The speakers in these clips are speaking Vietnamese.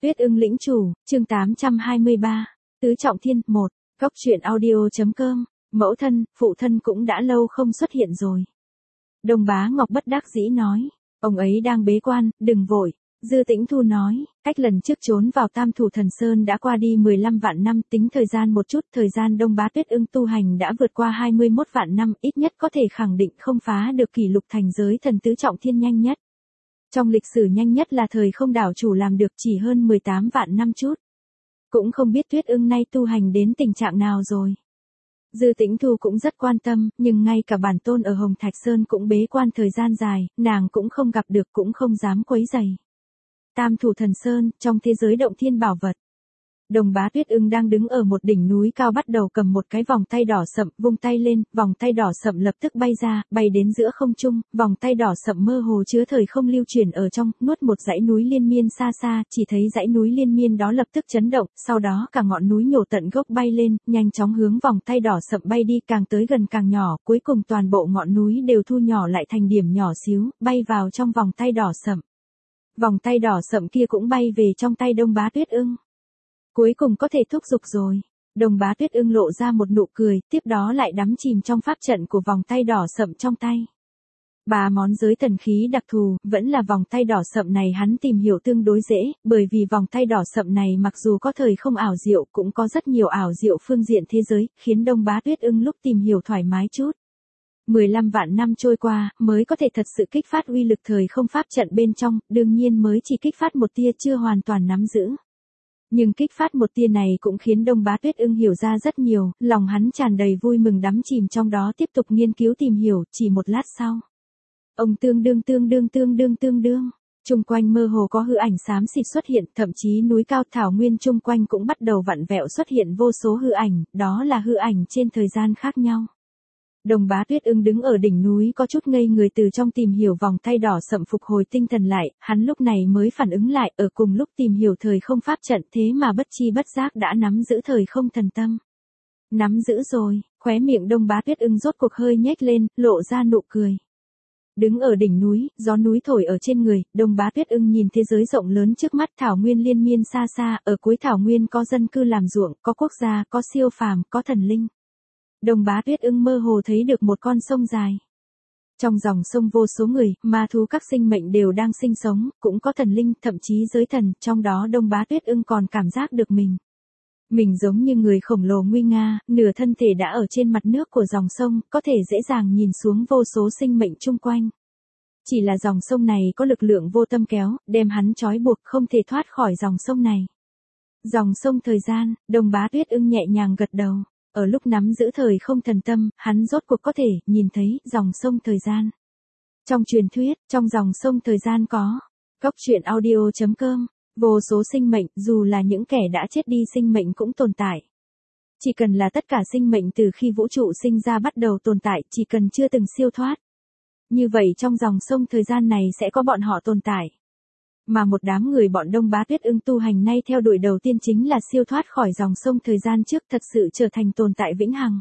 Tuyết ưng lĩnh chủ, chương 823. Tứ Trọng Thiên 1. Cốc truyện audio.com. Mẫu thân, phụ thân cũng đã lâu không xuất hiện rồi. Đông Bá Ngọc bất đắc dĩ nói. Ông ấy đang bế quan, đừng vội. Dư Tĩnh Thu nói, cách lần trước trốn vào Tam Thủ Thần Sơn đã qua đi 15 vạn năm, tính thời gian một chút, thời gian Đông Bá Tuyết ưng tu hành đã vượt qua 21 vạn năm, ít nhất có thể khẳng định không phá được kỷ lục thành giới thần tứ trọng thiên nhanh nhất. Trong lịch sử nhanh nhất là thời không đảo chủ làm được chỉ hơn 18 vạn năm chút. Cũng không biết Tuyết ưng nay tu hành đến tình trạng nào rồi. Dư Tĩnh Thu cũng rất quan tâm, nhưng ngay cả bản tôn ở Hồng Thạch Sơn cũng bế quan thời gian dài, nàng cũng không gặp được, cũng không dám quấy rầy. Tam Thủ Thần Sơn, trong thế giới động thiên bảo vật. Đồng Bá Tuyết ưng đang đứng ở một đỉnh núi cao, bắt đầu cầm một cái vòng tay đỏ sậm, vung tay lên, vòng tay đỏ sậm lập tức bay ra, bay đến giữa không trung, vòng tay đỏ sậm mơ hồ chứa thời không lưu chuyển ở trong, nuốt một dãy núi liên miên xa xa, chỉ thấy dãy núi liên miên đó lập tức chấn động, sau đó cả ngọn núi nhổ tận gốc bay lên, nhanh chóng hướng vòng tay đỏ sậm bay đi, càng tới gần càng nhỏ, cuối cùng toàn bộ ngọn núi đều thu nhỏ lại thành điểm nhỏ xíu, bay vào trong vòng tay đỏ sậm. Vòng tay đỏ sậm kia cũng bay về trong tay Đông Bá Tuyết ưng. Cuối cùng có thể thúc giục rồi. Đông Bá Tuyết ưng lộ ra một nụ cười, tiếp đó lại đắm chìm trong pháp trận của vòng tay đỏ sậm trong tay. Ba món giới thần khí đặc thù, vẫn là vòng tay đỏ sậm này hắn tìm hiểu tương đối dễ, bởi vì vòng tay đỏ sậm này mặc dù có thời không ảo diệu, cũng có rất nhiều ảo diệu phương diện thế giới, khiến Đông Bá Tuyết ưng lúc tìm hiểu thoải mái chút. 15 vạn năm trôi qua, mới có thể thật sự kích phát uy lực thời không pháp trận bên trong, đương nhiên mới chỉ kích phát một tia, chưa hoàn toàn nắm giữ. Nhưng kích phát một tia này cũng khiến Đông Bá Tuyết ưng hiểu ra rất nhiều, lòng hắn tràn đầy vui mừng, đắm chìm trong đó tiếp tục nghiên cứu tìm hiểu, chỉ một lát sau. Ông tương đương, chung quanh mơ hồ có hư ảnh xám xịt xuất hiện, thậm chí núi cao thảo nguyên chung quanh cũng bắt đầu vặn vẹo xuất hiện vô số hư ảnh, đó là hư ảnh trên thời gian khác nhau. Đông Bá Tuyết ưng đứng ở đỉnh núi có chút ngây người, từ trong tìm hiểu vòng tay đỏ sậm phục hồi tinh thần lại, hắn lúc này mới phản ứng lại, ở cùng lúc tìm hiểu thời không pháp trận, thế mà bất chi bất giác đã nắm giữ thời không thần tâm. Nắm giữ rồi, khóe miệng Đông Bá Tuyết ưng rốt cuộc hơi nhếch lên, lộ ra nụ cười. Đứng ở đỉnh núi, gió núi thổi ở trên người, Đông Bá Tuyết ưng nhìn thế giới rộng lớn trước mắt, thảo nguyên liên miên xa xa, ở cuối thảo nguyên có dân cư làm ruộng, có quốc gia, có siêu phàm, có thần linh. Đông Bá Tuyết ưng mơ hồ thấy được một con sông dài. Trong dòng sông vô số người, ma thú, các sinh mệnh đều đang sinh sống, cũng có thần linh, thậm chí giới thần, trong đó Đông Bá Tuyết ưng còn cảm giác được mình giống như người khổng lồ nguy nga, nửa thân thể đã ở trên mặt nước của dòng sông, có thể dễ dàng nhìn xuống vô số sinh mệnh chung quanh. Chỉ là dòng sông này có lực lượng vô tâm kéo, đem hắn trói buộc, không thể thoát khỏi dòng sông này. Dòng sông thời gian, Đông Bá Tuyết ưng nhẹ nhàng gật đầu. Ở lúc nắm giữ thời không thần tâm, hắn rốt cuộc có thể nhìn thấy dòng sông thời gian. Trong truyền thuyết, trong dòng sông thời gian có Cốc truyện audio.com, vô số sinh mệnh, dù là những kẻ đã chết đi sinh mệnh cũng tồn tại. Chỉ cần là tất cả sinh mệnh từ khi vũ trụ sinh ra bắt đầu tồn tại, chỉ cần chưa từng siêu thoát. Như vậy trong dòng sông thời gian này sẽ có bọn họ tồn tại. Mà một đám người bọn Đông Bá Tuyết ưng tu hành nay theo đuổi đầu tiên chính là siêu thoát khỏi dòng sông thời gian trước, thật sự trở thành tồn tại vĩnh hằng.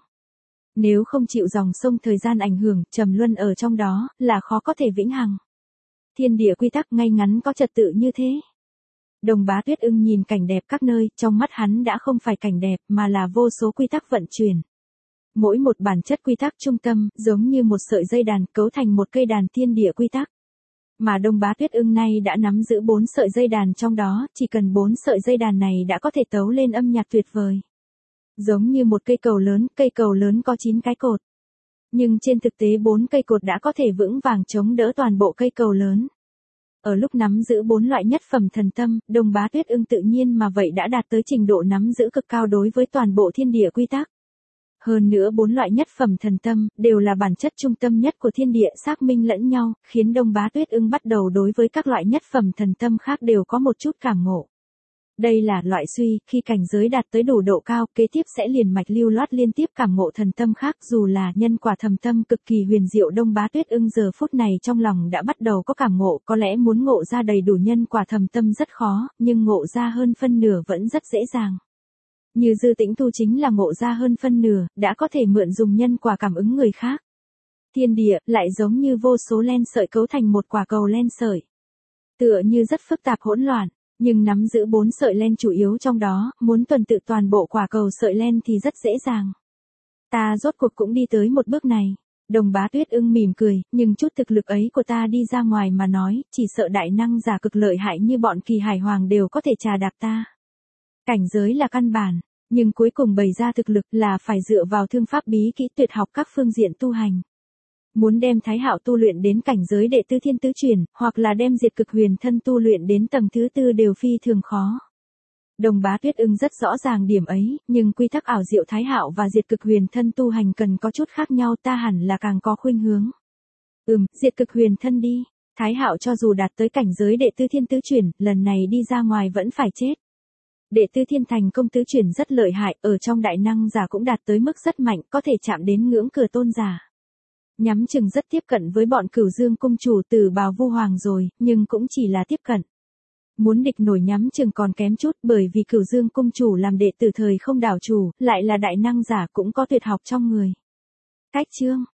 Nếu không chịu dòng sông thời gian ảnh hưởng, trầm luân ở trong đó, là khó có thể vĩnh hằng. Thiên địa quy tắc ngay ngắn có trật tự như thế. Đông Bá Tuyết ưng nhìn cảnh đẹp các nơi, trong mắt hắn đã không phải cảnh đẹp, mà là vô số quy tắc vận chuyển. Mỗi một bản chất quy tắc trung tâm, giống như một sợi dây đàn, cấu thành một cây đàn thiên địa quy tắc. Mà Đông Bá Tuyết ưng nay đã nắm giữ 4 sợi dây đàn trong đó, chỉ cần 4 sợi dây đàn này đã có thể tấu lên âm nhạc tuyệt vời. Giống như một cây cầu lớn có 9 cái cột. Nhưng trên thực tế 4 cây cột đã có thể vững vàng chống đỡ toàn bộ cây cầu lớn. Ở lúc nắm giữ 4 loại nhất phẩm thần tâm, Đông Bá Tuyết ưng tự nhiên mà vậy đã đạt tới trình độ nắm giữ cực cao đối với toàn bộ thiên địa quy tắc. Hơn nữa 4 loại nhất phẩm thần tâm, đều là bản chất trung tâm nhất của thiên địa, xác minh lẫn nhau, khiến Đông Bá Tuyết ưng bắt đầu đối với các loại nhất phẩm thần tâm khác đều có một chút cảm ngộ. Đây là loại suy, khi cảnh giới đạt tới đủ độ cao, kế tiếp sẽ liền mạch lưu loát liên tiếp cảm ngộ thần tâm khác, dù là nhân quả thầm tâm cực kỳ huyền diệu. Đông Bá Tuyết ưng giờ phút này trong lòng đã bắt đầu có cảm ngộ, có lẽ muốn ngộ ra đầy đủ nhân quả thầm tâm rất khó, nhưng ngộ ra hơn phân nửa vẫn rất dễ dàng. Như Dư Tĩnh Thu chính là ngộ ra hơn phân nửa, đã có thể mượn dùng nhân quả cảm ứng người khác. Thiên địa, lại giống như vô số len sợi cấu thành một quả cầu len sợi. Tựa như rất phức tạp hỗn loạn, Nhưng nắm giữ 4 sợi len chủ yếu trong đó, muốn tuần tự toàn bộ quả cầu sợi len thì rất dễ dàng. Ta rốt cuộc cũng đi tới một bước này. Đồng Bá Tuyết Ưng mỉm cười, nhưng chút thực lực ấy của ta đi ra ngoài mà nói, chỉ sợ đại năng giả cực lợi hại như bọn Kỳ Hải Hoàng đều có thể trà đạp ta. Cảnh giới là căn bản, nhưng cuối cùng bày ra thực lực là phải dựa vào thương pháp bí kỹ tuyệt học các phương diện tu hành. Muốn đem Thái Hạo tu luyện đến cảnh giới đệ tứ thiên tứ chuyển, hoặc là đem diệt cực huyền thân tu luyện đến tầng thứ tư đều phi thường khó. Đồng Bá Tuyết Ưng rất rõ ràng điểm ấy, nhưng quy tắc ảo diệu Thái Hạo và diệt cực huyền thân tu hành cần có chút khác nhau, ta hẳn là càng có khuynh hướng. Diệt cực huyền thân đi. Thái Hạo cho dù đạt tới cảnh giới đệ tứ thiên tứ chuyển, lần này đi ra ngoài vẫn phải chết. Đệ tứ thiên thành công tứ chuyển rất lợi hại, ở trong đại năng giả cũng đạt tới mức rất mạnh, có thể chạm đến ngưỡng cửa tôn giả. Nhắm chừng rất tiếp cận với bọn Cửu Dương cung chủ Tử Bào Vu Hoàng rồi, nhưng cũng chỉ là tiếp cận. Muốn địch nổi nhắm chừng còn kém chút, bởi vì Cửu Dương cung chủ làm đệ tử thời không đảo chủ, lại là đại năng giả cũng có tuyệt học trong người. Cách chương